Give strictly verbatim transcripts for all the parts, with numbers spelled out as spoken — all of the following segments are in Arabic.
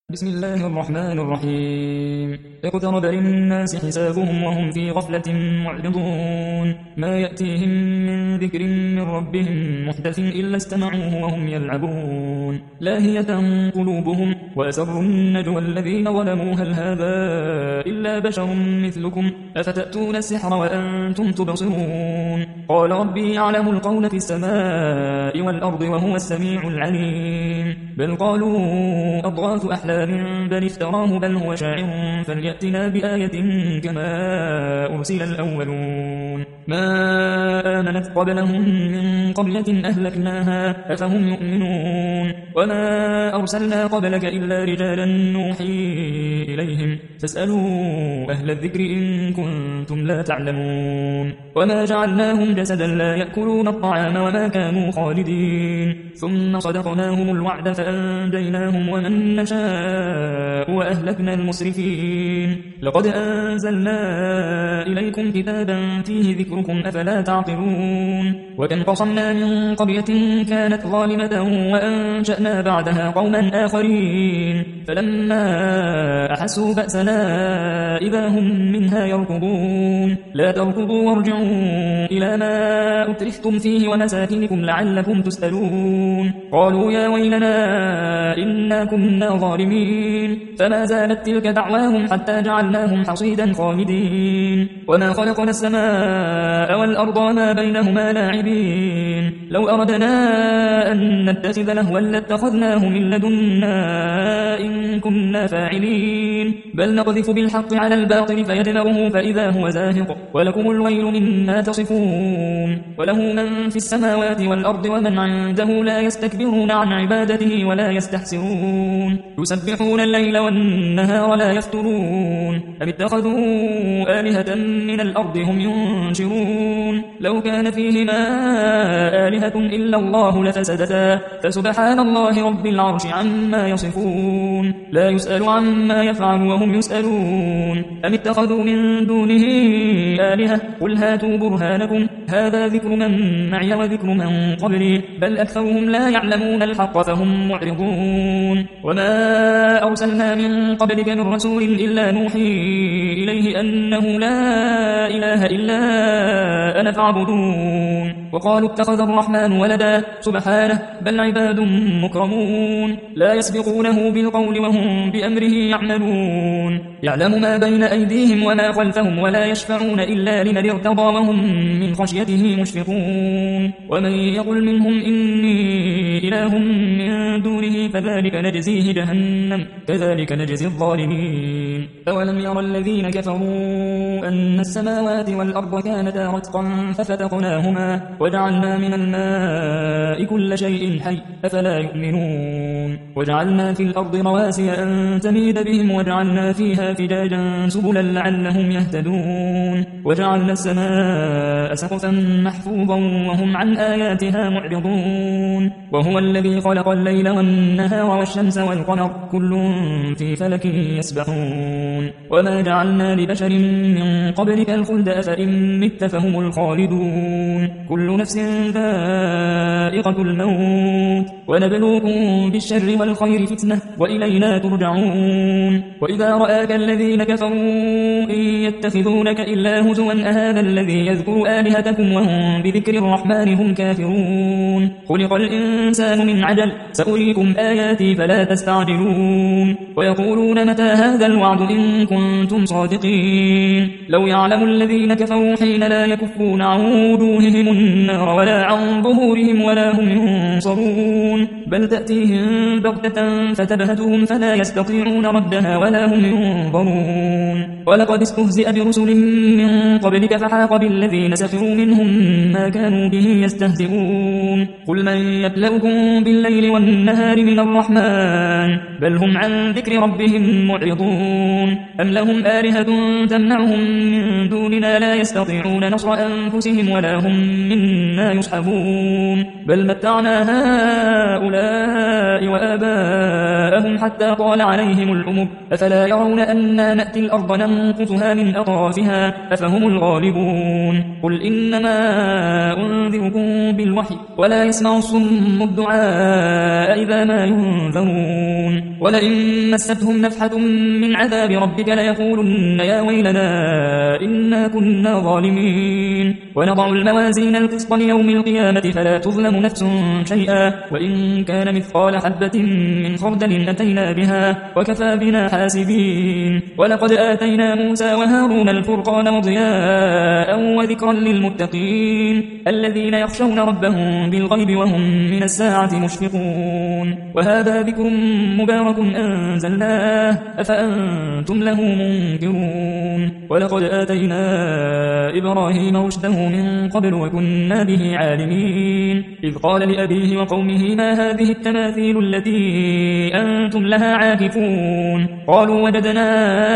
بسم الله الرحمن الرحيم. اقترب للناس حسابهم وهم في غفلة معرضون. ما يأتيهم من ذكر من ربهم محدث إلا استمعوه وهم يلعبون. لاهية قلوبهم وأسروا النجوى الذين ظلموا هل هذا إلا بشر مثلكم أفتأتون السحر وأنتم تبصرون. قال ربي يعلم القول في السماء والأرض وهو السميع العليم. بل قالوا أضغاث أحلام بل افتراه بل هو شاعر فليأتنا بآية كما أرسل الأولون. ما آمنت قبلهم من قرية أهلكناها أفهم يؤمنون. وما أرسلنا قبلك إلا رجالا نوحي إليهم فاسألوا أهل الذكر إن كنتم لا تعلمون. وما جعلناهم جسدا لا يأكلون الطعام وما كانوا خالدين. ثم صدقناهم الوعد فأنجيناهم ومن نشاء وأهلكنا المسرفين. لقد أنزلنا إليكم كتابا فيه ذكركم أفلا تعقلون. وكم قصمنا من قرية كانت ظالمة وأنشأنا بعدها قوما آخرين فلما أحسوا بأسنا إذا هم منها يركضون. لا تركضوا وارجعوا إلى ما أترفتم فيه ومساكنكم لعلكم تسألون. قالوا يا ويلنا إنا كنا ظالمين. فما زالت تلك دعواهم حتى جعلناهم حصيدا خامدين. وما خلقنا السماء والأرض وما بينهما لاعبين. لو أردنا أن نتخذ لهوا لاتخذناه من لدنا إن كنا فاعلين. بل نقذف بالحق على الباطل فيدمغه فإذا هو زاهق ولكم الويل مما تصفون. وله من في السماوات والأرض ومن عنده لا يستكبرون عن عبادته ولا يستحسرون. يسبحون الليل والنهار لا يفترون. أم اتخذوا آلهة من الأرض هم ينشرون. لو كان فيهما آلهة إلا الله لفسدتا فسبحان الله رب العرش عما يصفون. لا يسأل عما يفعل وهم يسألون. أم اتخذوا من دونه آلهة قل هاتوا برهانكم هذا ذكر من معي وذكر من قبلي بل أكثرهم لا يعلمون الحق فهم معرضون. وما أرسلنا من قبلك من رسول إلا نوحي إليه أنه لا إله إلا أنا فاعبدون. وقالوا اتخذ الرحمن ولدا سبحانه بل عباد مكرمون لا يسبقونه بالقول وهم بأمره يعملون. يعلم ما بين أيديهم وما خلفهم ولا يشفعون إلا لمن ارتضى وهم من خشيته مشفقون. ومن يقل منهم إني إله من دونه فذلك نجزيه جهنم كذلك نجزي الظالمين. أولم يرى الذين كفروا أن السماوات والأرض كانتا رتقا ففتقناهما وجعلنا من الماء كل شيء حي أفلا يؤمنون. وجعلنا في الأرض رواسي أن تميد بهم وجعلنا فيها فجاجا سبلا لعلهم يهتدون. وجعلنا السماء سقفا محفوظا وهم عن آياتها معرضون. وهو الذي خلق الليل والنهار والشمس والقمر كل في فلك يسبحون. وما جعلنا لبشر من قبلك الخلد أفإن مت فهم الخالدون. كل نفس ذائقة الموت ونبلوكم بالشر والخير فتنة وإلينا ترجعون. وإذا رآك الذين كفروا إن يتخذونك إلا هزوا أهذا الذي يذكر آلهتكم وهم بذكر الرحمن هم كافرون. خلق الإنسان من عجل سأريكم آياتي فلا تستعجلون. ويقولون متى هذا الوعد إن كنتم صادقين. لو يعلم الذين كفروا حين لا يكفون عن وجوههم النار ولا عن ظهورهم ولا هم ينصرون. بل تأتيهم بغتة فتبهتهم فلا يستطيعون ردها ولا هم ينظرون. ولقد استهزئ برسل من قبلك فحاق بالذين سخروا منهم ما كانوا به يستهزئون. قل من يبلغكم بالليل والنهار من الرحمن بل هم عن ذكر ربهم معرضون. أم لهم آلهة تمنعهم من دوننا لا يستطيعون نصر أنفسهم ولا هم منا يصحبون. بل متعنا هؤلاء وآباءهم حتى طال عليهم العمر أفلا يرون أنا نأتي الأرض ننقصها من أطرافها أفهم الغالبون قل إنما أنذركم بالوحي ولا يسمع الصم الدعاء إذا ما ينذرون ولئن مستهم نفحة من عذاب ربك ليقولن يا ويلنا إنا كنا ظالمين ونضع الموازين القسط ليوم القيامة فلا تظلم نفس شيئا وإن كان مثقال حبة من خردل أتينا بها وكفى بنا حاسبين ولقد آتينا موسى وهارون الفرقان وضياء وذكرا للمتقين الذين يخشون ربهم بالغيب وهم من الساعة مشفقون وهذا ذكر مبارك أنزلناه أفأنتم له منكرون ولقد آتينا إبراهيم رشده من قبل وكنا به عالمين إذ قال لأبيه وقومه ما هذه التماثيل التي أنتم لها عاكفون قالوا وجدنا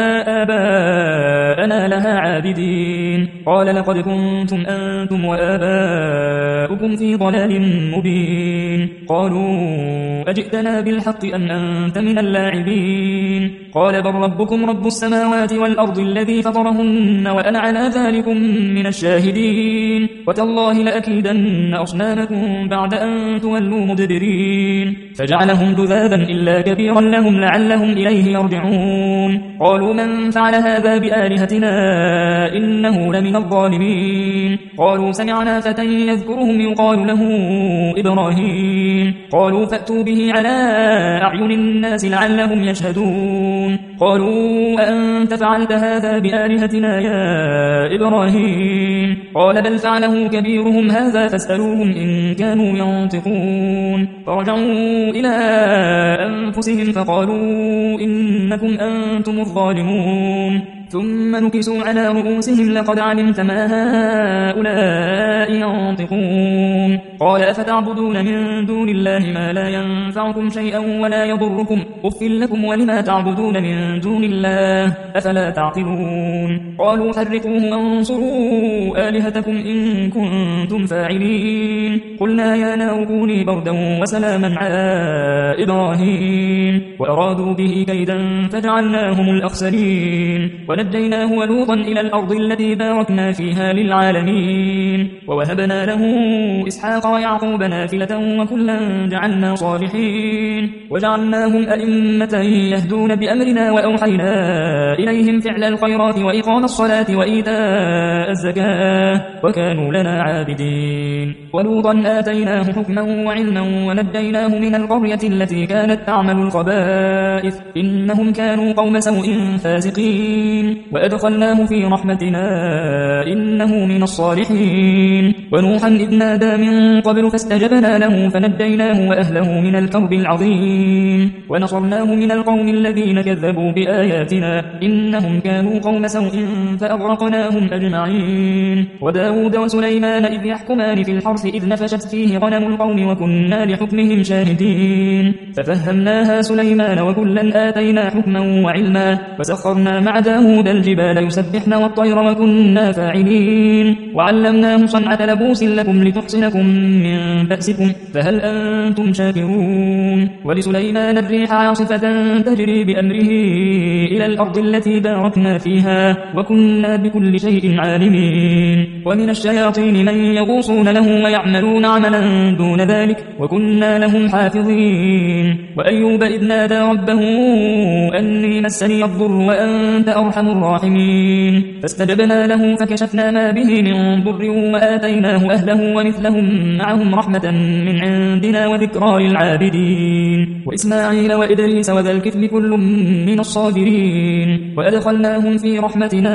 آباءنا لها عابدين قال لقد كنتم أنتم وآباؤكم في ضلال مبين قالوا أجئتنا بالحق أم أنت من اللاعبين قال بل ربكم رب السماوات والأرض الذي فطرهن وأنا على ذلكم من الشاهدين وتالله لأكيدن أصنامكم بعد أن تولوا مدبرين فجعلهم جذاذا إلا كبيرا لهم لعلهم إليه يرجعون قالوا من فعل هذا بآلهتنا إنه لمن الظالمين قالوا سمعنا فتى يذكرهم يقال له إبراهيم قالوا فأتوا به على أعين الناس لعلهم يشهدون قالوا أأنت فعلت هذا بآلهتنا يا إبراهيم قال بل فعله كبيرهم هذا فاسألوهم إن كانوا ينطقون فرجعوا إلى أنفسهم فقالوا إنكم أنتم الظالمون ثم نكسوا على رؤوسهم لقد علمت ما هؤلاء ينطقون قال أفتعبدون من دون الله ما لا ينفعكم شيئا ولا يضركم أف لكم ولما تعبدون من دون الله أفلا تعقلون قالوا حرقوه وانصروا آلهتكم إن كنتم فاعلين قلنا يا نار كوني بردا وسلاما على إبراهيم وأرادوا به كيدا فجعلناهم الأخسرين ونجيناه ولوطا إلى الأرض التي باركنا فيها للعالمين ووهبنا له إسحاق ويعقوب نافلة وكلا جعلنا صالحين وجعلناهم أئمة يهدون بأمرنا وأوحينا إليهم فعل الخيرات وإقام الصلاة وإيتاء الزكاة وكانوا لنا عابدين ولوطا آتيناه حكما وعلما ونجيناه من القرية التي كانت تعمل الخبائث إنهم كانوا قوم سوء فاسقين وأدخلناه في رحمتنا إنه من الصالحين ونوحا إذ نادى من قبل فاستجبنا له فنجيناه وأهله من الكرب العظيم ونصرناه من القوم الذين كذبوا بآياتنا إنهم كانوا قوم سوء فأغرقناهم أجمعين وداود وسليمان إذ يحكمان في الحرث إذ نفشت فيه غنم القوم وكنا لحكمهم شاهدين ففهمناها سليمان وكلا آتينا حكما وعلما وسخرنا مع داود الجبال يسبحن والطير وكنا فاعلين وعلمناه صنعة لبوس لكم لتحصنكم من بأسكم فهل أنتم شاكرون ولسليمان الريح عاصفة تجري بأمره إلى الأرض التي باركنا فيها وكنا بكل شيء عالمين ومن الشياطين من يغوصون له ويعملون عملا دون ذلك وكنا لهم حافظين وأيوب إذ نادى ربه أني مسني الضر وأنت أرحم الراحمين فاستجبنا له فكشفنا ما به من ضر وآتيناه أهله ومثلهم معهم رحمة من عندنا وذكرى للعابدين وإسماعيل وإدريس وذا الكفل كل من الصابرين وأدخلناهم في رحمتنا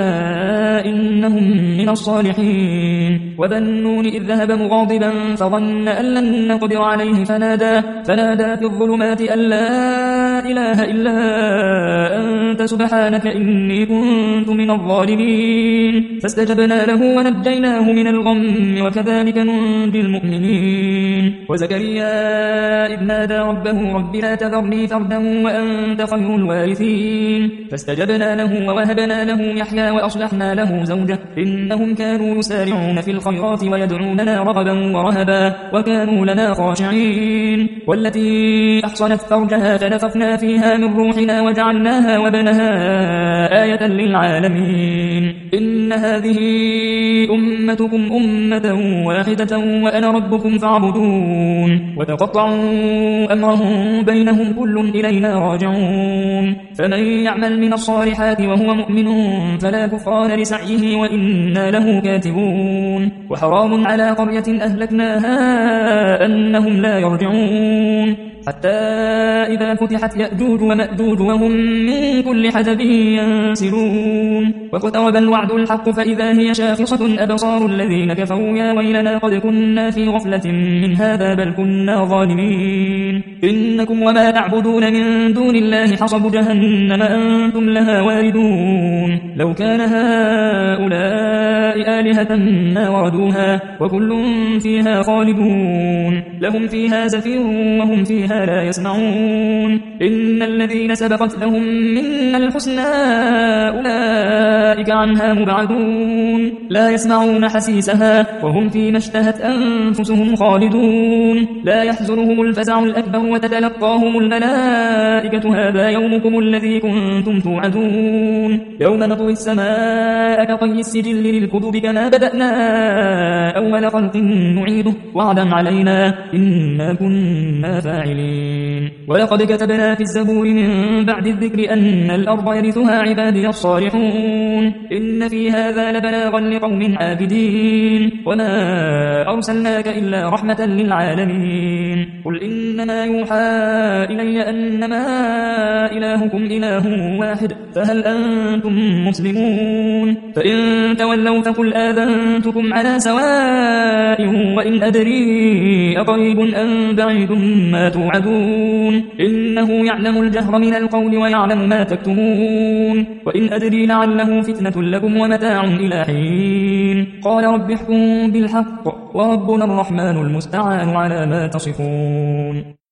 إنهم من الصالحين وذا النون إذ ذهب مغاضبا فظن أن لن نقدر عليه فنادى, فنادى في الظلمات أن لا إله إلا أنت سبحانك إني كنت من الظالمين فاستجبنا له ونجيناه من الغم وكذلك ننجي المؤمنين المؤمنين. وزكريا إذ نادى ربه رب لا تذرني فردا وأنت خير الوارثين فاستجبنا له ووهبنا له يحيى وأصلحنا له زوجه إنهم كانوا يسارعون في الخيرات ويدعوننا رغبا ورهبا وكانوا لنا خاشعين. والتي أحصنت فرجها فنفخنا فيها من روحنا وجعلناها وابنها آية للعالمين. إن هذه أمتكم أمة واحدة وأنا ربكم فاعبدون. وتقطعوا أمرهم بينهم كل إلينا راجعون. فمن يعمل من الصالحات وهو مؤمن فلا كفران لسعيه وإنا له كاتبون. وحرام على قرية أهلكناها أنهم لا يرجعون حتى إذا فتحت يأجوج ومأجوج وهم من كل حدب ينسلون. واقترب الوعد الحق فإذا هي شاخصة أبصار الذين كفروا يا ويلنا قد كنا في غفلة من هذا بل كنا ظالمين. إنكم وما تعبدون من دون الله حصب جهنم أنتم لها واردون. لو كان هؤلاء آلهة ما وردوها وكل فيها خالدون. لهم فيها زفير وهم فيها لا يسمعون. إن الذين سبقت لهم منا الحسنى أولئك عنها مبعدون لا يسمعون حسيسها وهم فيما اشتهت أنفسهم خالدون. لا يحزنهم الفزع الأكبر وتتلقاهم الملائكة هذا يومكم الذي كنتم توعدون. يوم نطوي السماء كطي السجل للكتب كما بدأنا أول خلق نعيده وعدا علينا إنا كنا فاعلين. ولقد كتبنا في الزبور من بعد الذكر أن الأرض يرثها عبادي الصالحون. إن في هذا لبلاغا لقوم عابدين. وما أرسلناك إلا رحمة للعالمين. قل إنما يوحى إلي أنما إلهكم إله واحد فهل أنتم مسلمون؟ فإن تولوا فقل آذنتكم على سواء وإن أدري أقريب أم بعيد ما توعدون. إنه يعلم الجهر من القول ويعلم ما تكتمون. وإن أدري لعله فتنة لكم ومتاع إلى حين. قال رب احكم بالحق وربنا الرحمن المستعان على ما تصفون.